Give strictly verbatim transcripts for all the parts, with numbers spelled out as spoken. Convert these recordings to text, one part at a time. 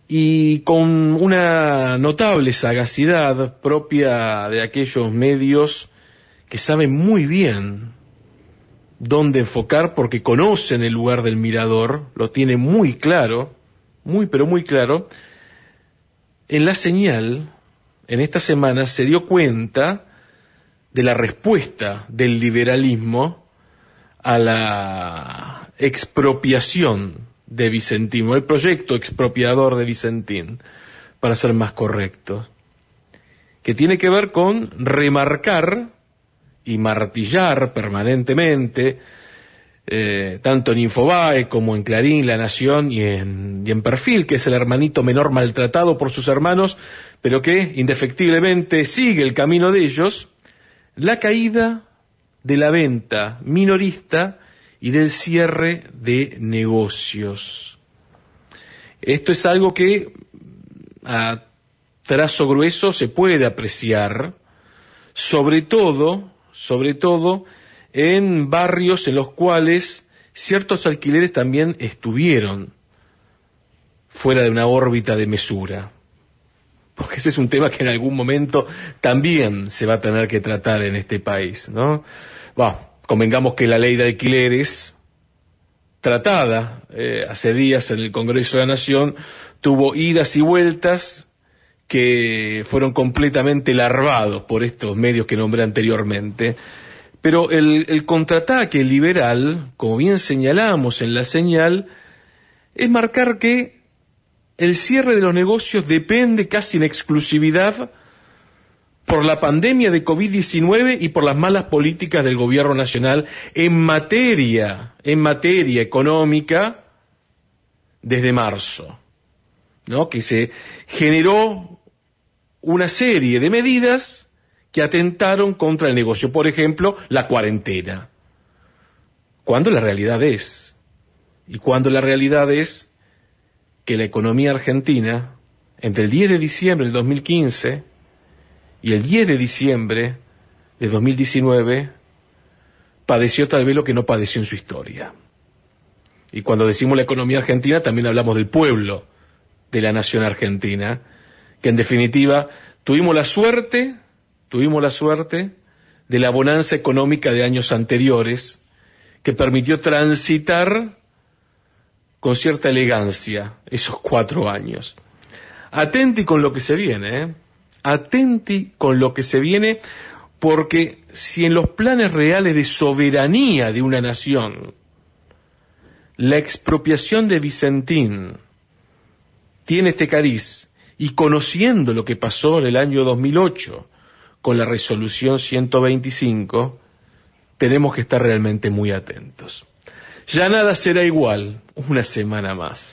y con una notable sagacidad propia de aquellos medios que saben muy bien dónde enfocar porque conocen el lugar del mirador, lo tienen muy claro, muy pero muy claro. En La Señal, en esta semana, se dio cuenta de la respuesta del liberalismo a la expropiación de Vicentín, o el proyecto expropiador de Vicentín, para ser más correctos, que tiene que ver con remarcar y martillar permanentemente, eh, tanto en Infobae como en Clarín, La Nación y en, y en Perfil, que es el hermanito menor maltratado por sus hermanos, pero que indefectiblemente sigue el camino de ellos, la caída de la venta minorista y del cierre de negocios. Esto es algo que a trazo grueso se puede apreciar, sobre todo, sobre todo en barrios en los cuales ciertos alquileres también estuvieron fuera de una órbita de mesura. Porque ese es un tema que en algún momento también se va a tener que tratar en este país, ¿no? Bueno, convengamos que la ley de alquileres, tratada eh, hace días en el Congreso de la Nación, tuvo idas y vueltas que fueron completamente larvados por estos medios que nombré anteriormente. Pero el, el contraataque liberal, como bien señalamos en La Señal, es marcar que el cierre de los negocios depende casi en exclusividad por la pandemia de COVID diecinueve y por las malas políticas del gobierno nacional en materia, en materia económica desde marzo, ¿no? Que se generó una serie de medidas que atentaron contra el negocio. Por ejemplo, la cuarentena. Cuando la realidad es, y cuando la realidad es que la economía argentina, entre el diez de diciembre del dos mil quince y el diez de diciembre de dos mil diecinueve, padeció tal vez lo que no padeció en su historia. Y cuando decimos la economía argentina, también hablamos del pueblo de la nación argentina, que en definitiva tuvimos la suerte, tuvimos la suerte de la bonanza económica de años anteriores, que permitió transitar con cierta elegancia esos cuatro años. Atenti con lo que se viene, ¿eh? Atenti con lo que se viene, porque si en los planes reales de soberanía de una nación la expropiación de Vicentín tiene este cariz, y conociendo lo que pasó en el año dos mil ocho con la resolución ciento veinticinco, tenemos que estar realmente muy atentos. Ya nada será igual una semana más.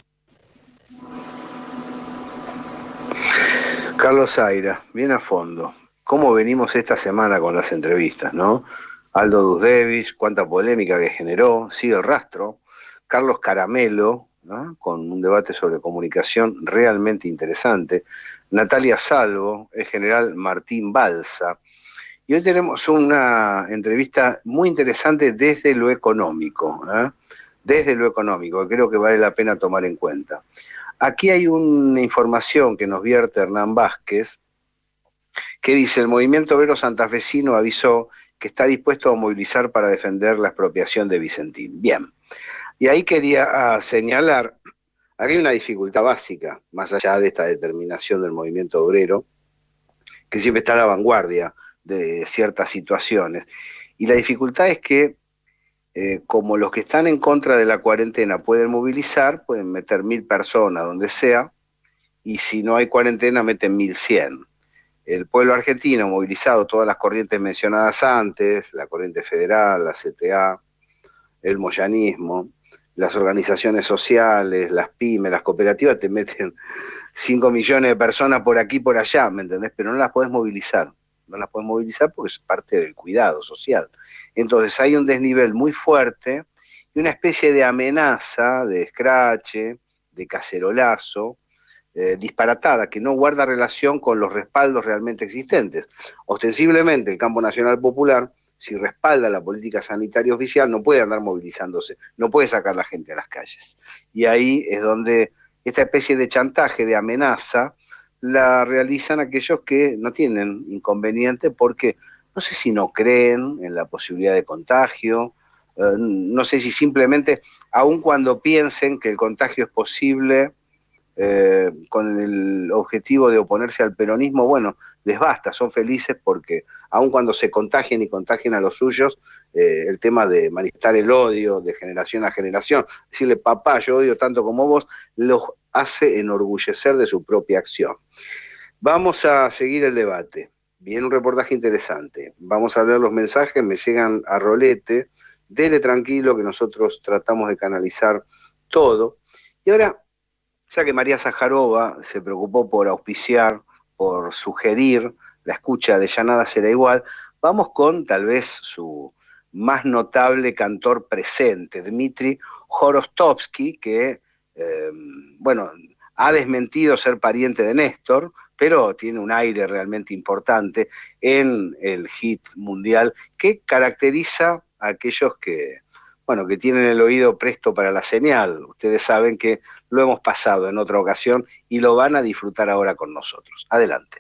Carlos Zaira, bien a fondo. ¿Cómo venimos esta semana con las entrevistas, no? Aldo Dusdevich, cuánta polémica que generó, sigue el rastro. Carlos Caramelo, ¿no? Con un debate sobre comunicación realmente interesante. Natalia Salvo, el general Martín Balsa. Y hoy tenemos una entrevista muy interesante desde lo económico, ¿eh? Desde lo económico, que creo que vale la pena tomar en cuenta. Aquí hay una información que nos vierte Hernán Vázquez, que dice: el movimiento obrero santafesino avisó que está dispuesto a movilizar para defender la expropiación de Vicentín. Bien, y ahí quería ah, señalar, aquí hay una dificultad básica, más allá de esta determinación del movimiento obrero, que siempre está a la vanguardia de ciertas situaciones. Y la dificultad es que, eh, como los que están en contra de la cuarentena pueden movilizar, pueden meter mil personas donde sea, y si no hay cuarentena meten mil cien. El pueblo argentino, movilizado, todas las corrientes mencionadas antes, la corriente federal, la C T A, el moyanismo, las organizaciones sociales, las pymes, las cooperativas, te meten cinco millones de personas por aquí, por allá, ¿me entendés? Pero no las podés movilizar. No las podés movilizar porque es parte del cuidado social. Entonces hay un desnivel muy fuerte y una especie de amenaza, de escrache, de cacerolazo, eh, disparatada, que no guarda relación con los respaldos realmente existentes. Ostensiblemente el Campo Nacional Popular, si respalda la política sanitaria oficial, no puede andar movilizándose, no puede sacar la gente a las calles. Y ahí es donde esta especie de chantaje, de amenaza, la realizan aquellos que no tienen inconveniente porque no sé si no creen en la posibilidad de contagio, eh, no sé si simplemente, aun cuando piensen que el contagio es posible, eh, con el objetivo de oponerse al peronismo, bueno, les basta, son felices porque aun cuando se contagien y contagien a los suyos, eh, el tema de manifestar el odio de generación a generación, decirle papá, yo odio tanto como vos, los hace enorgullecer de su propia acción. Vamos a seguir el debate. Viene un reportaje interesante. Vamos a leer los mensajes, me llegan a rolete. Dele tranquilo que nosotros tratamos de canalizar todo. Y ahora, ya que María Sajarova se preocupó por auspiciar, por sugerir la escucha de Ya Nada Será Igual, vamos con tal vez su más notable cantor presente, Dmitri Jorostovsky, que, eh, bueno, ha desmentido ser pariente de Néstor, pero tiene un aire realmente importante en el hit mundial que caracteriza a aquellos que, bueno, que tienen el oído presto para la señal. Ustedes saben que lo hemos pasado en otra ocasión y lo van a disfrutar ahora con nosotros. Adelante.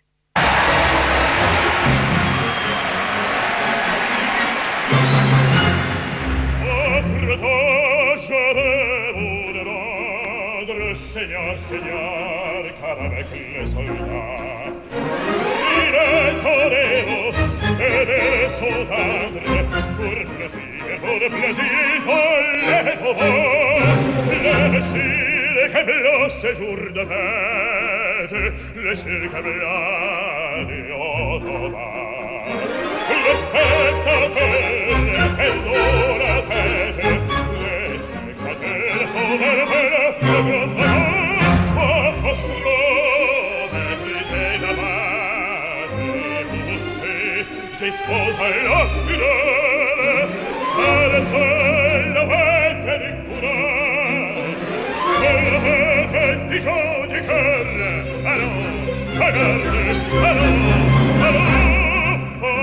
Seigneur, Seigneur, car avec les soldats, il est toreros et les sautadres, pour plaisir, pour plaisir, soleil au bord, le cirque blanc, ce jour de fête, le cirque blanc du autobar, le spectateur perdant la tête, les spectateurs sont vers le grand J'espose la fidèle, elle seule la fête du courage, seule la fête du jour du cœur. Allons, regarde, allons, allons,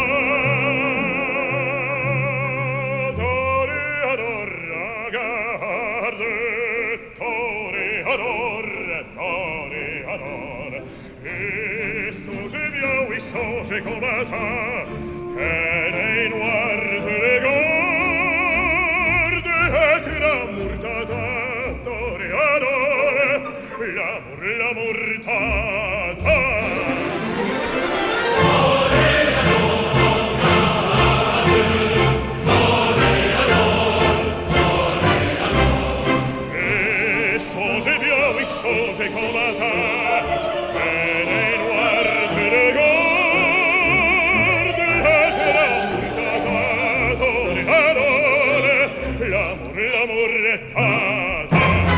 toréador, regarde, toréador, toréador, et songez bien, oui, songez combattant, et noir de les gardes et que l'amour tata toréador, l'amour, l'amour tata toréador, toréador, et songez bien, oui, songez combattant, et noir de les gardes l'amour, l'amour est tata.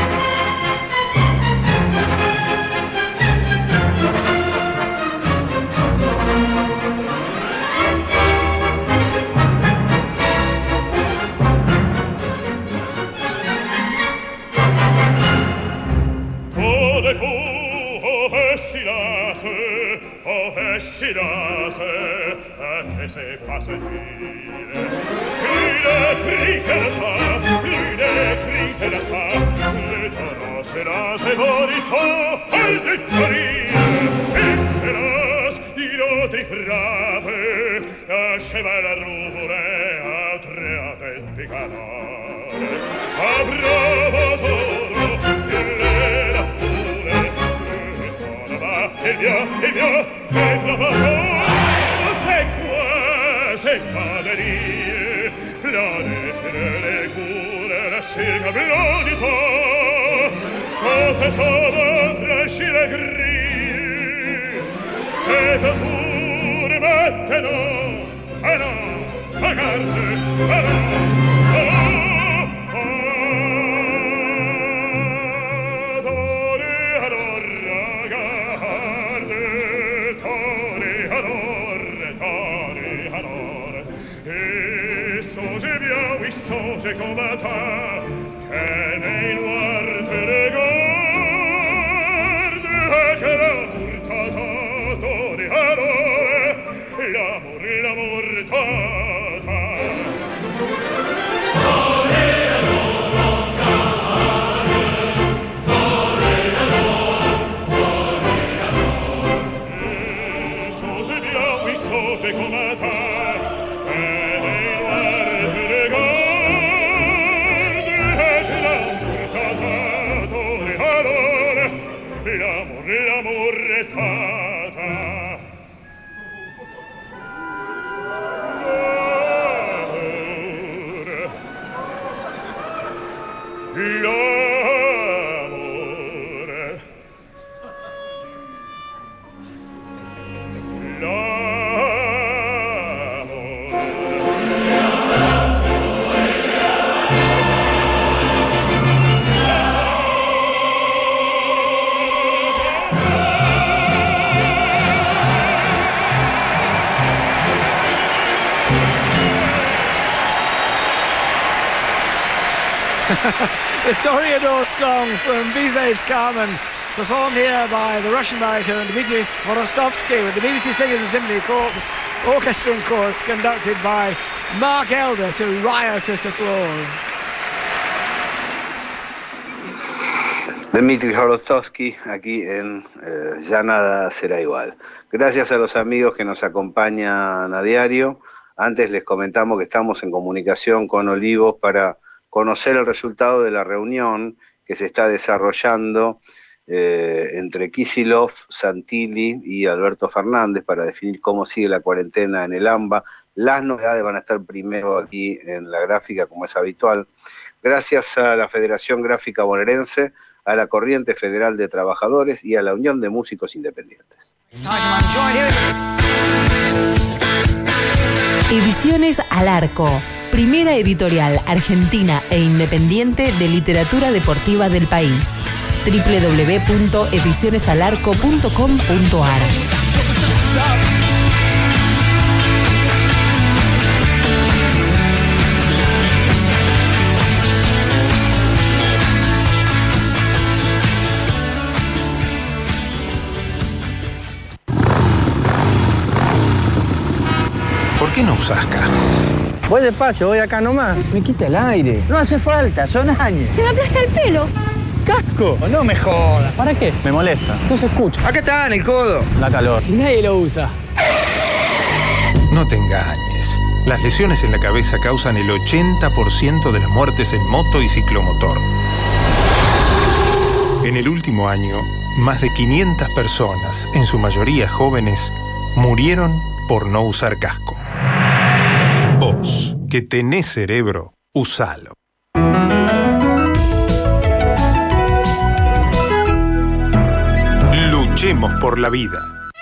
Tout d'un coup, oh, silence, oh, silence, que se passe-t-il? Plus de cris et de sang, plus de cris et de sang, le tonneau se lance et bondissant, hors du torrire, il se lance, il autre frappe, un cheval roule, un trait de picador, un bravo toro, il est la foule, le tonneau va, et bien, et bien, et la parole, c'est quoi, c'est pas de dire, plein de fleurs, les cours, la cirque blanc quand se sauve franchir la grille, c'est un tour maintenant, ah non, regarde, ah non, ah non, songez bien, oui, songez combattant, que les noirs te regardent, que l'amour tata donne alors, l'amour, l'amour tata. Toréador, l'amor, l'amor tata. L'amor, The Toreador song from Bizet's Carmen, performed here by the Russian baritone Dmitry Vorostovsky with the B B C Singers and Symphony Corps Orchestra and Chorus, conducted by Mark Elder to riotous applause. Dmitry Vorostovsky aquí en eh, Ya Nada Será Igual. Gracias a los amigos que nos acompañan a diario. Antes les comentamos que estamos en comunicación con Olivos para conocer el resultado de la reunión que se está desarrollando eh, entre Kicillof, Santilli y Alberto Fernández para definir cómo sigue la cuarentena en el AMBA. Las novedades van a estar primero aquí en la gráfica, como es habitual. Gracias a la Federación Gráfica Bonaerense, a la Corriente Federal de Trabajadores y a la Unión de Músicos Independientes. Ediciones Al Arco, primera editorial argentina e independiente de literatura deportiva del país. doble u doble u doble u punto ediciones al arco punto com punto a r. ¿Por qué no usás casco? Voy despacio, voy acá nomás. Me quita el aire. No hace falta, son años. Se me aplasta el pelo. ¡Casco! No me jodas. ¿Para qué? Me molesta. No se escucha. Acá está, en el codo. Da calor. Si nadie lo usa. No te engañes. Las lesiones en la cabeza causan el ochenta por ciento de las muertes en moto y ciclomotor. En el último año, más de quinientas personas, en su mayoría jóvenes, murieron por no usar casco. Vos, que tenés cerebro, usalo. Luchemos por la vida.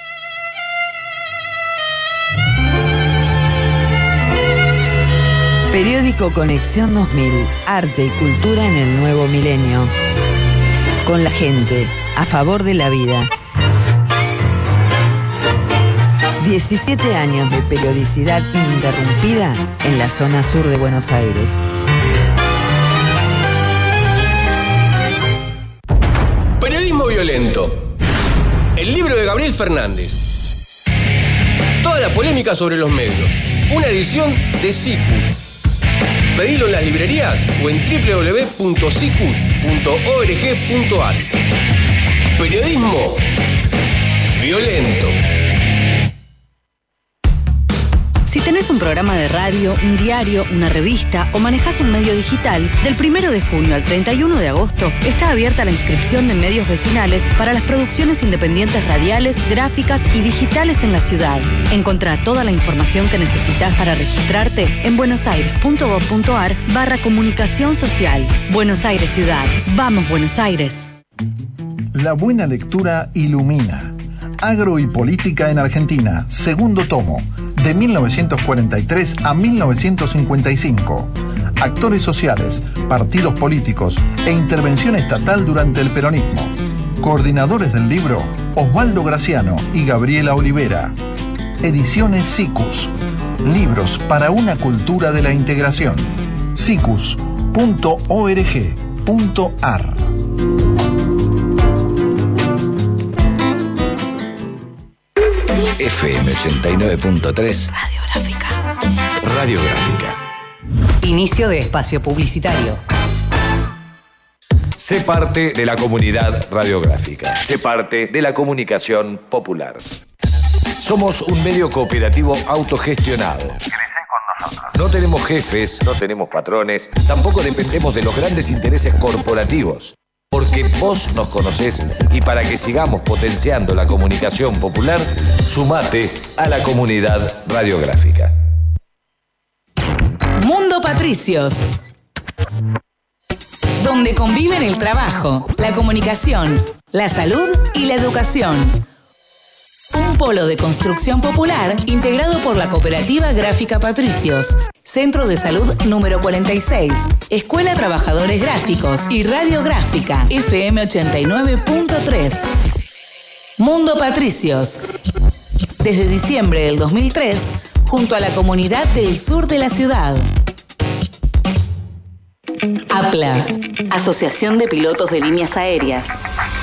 Periódico Conexión dos mil. Arte y cultura en el nuevo milenio. Con la gente, a favor de la vida. diecisiete años de periodicidad ininterrumpida en la zona sur de Buenos Aires. Periodismo violento. El libro de Gabriel Fernández. Toda la polémica sobre los medios. Una edición de Cicus. Pedilo en las librerías o en doble u doble u doble u punto cicus punto org punto a r. Periodismo violento. Si tenés un programa de radio, un diario, una revista o manejás un medio digital, del primero de junio al treinta y uno de agosto está abierta la inscripción de medios vecinales para las producciones independientes radiales, gráficas y digitales en la ciudad. Encontrá toda la información que necesitas para registrarte en buenosaires.gov.ar barra comunicación social. Buenos Aires Ciudad. Vamos, Buenos Aires. La buena lectura ilumina. Agro y política en Argentina, segundo tomo, de mil novecientos cuarenta y tres a mil novecientos cincuenta y cinco. Actores sociales, partidos políticos e intervención estatal durante el peronismo. Coordinadores del libro, Osvaldo Graciano y Gabriela Olivera. Ediciones Cicus. Libros para una cultura de la integración. cicus punto org punto a r. F M ochenta y nueve punto tres. Radiográfica. Radiográfica. Inicio de espacio publicitario. Sé parte de la comunidad radiográfica. Sé parte de la comunicación popular. Somos un medio cooperativo autogestionado. No tenemos jefes, no tenemos patrones, tampoco dependemos de los grandes intereses corporativos. Porque vos nos conocés y para que sigamos potenciando la comunicación popular, sumate a la comunidad radiográfica. Mundo Patricios, donde conviven el trabajo, la comunicación, la salud y la educación. Un polo de construcción popular integrado por la Cooperativa Gráfica Patricios, Centro de Salud número cuarenta y seis, Escuela Trabajadores Gráficos y Radiográfica F M ochenta y nueve punto tres. Mundo Patricios. Desde diciembre del dos mil tres, junto a la comunidad del sur de la ciudad. A P L A, Asociación de Pilotos de Líneas Aéreas.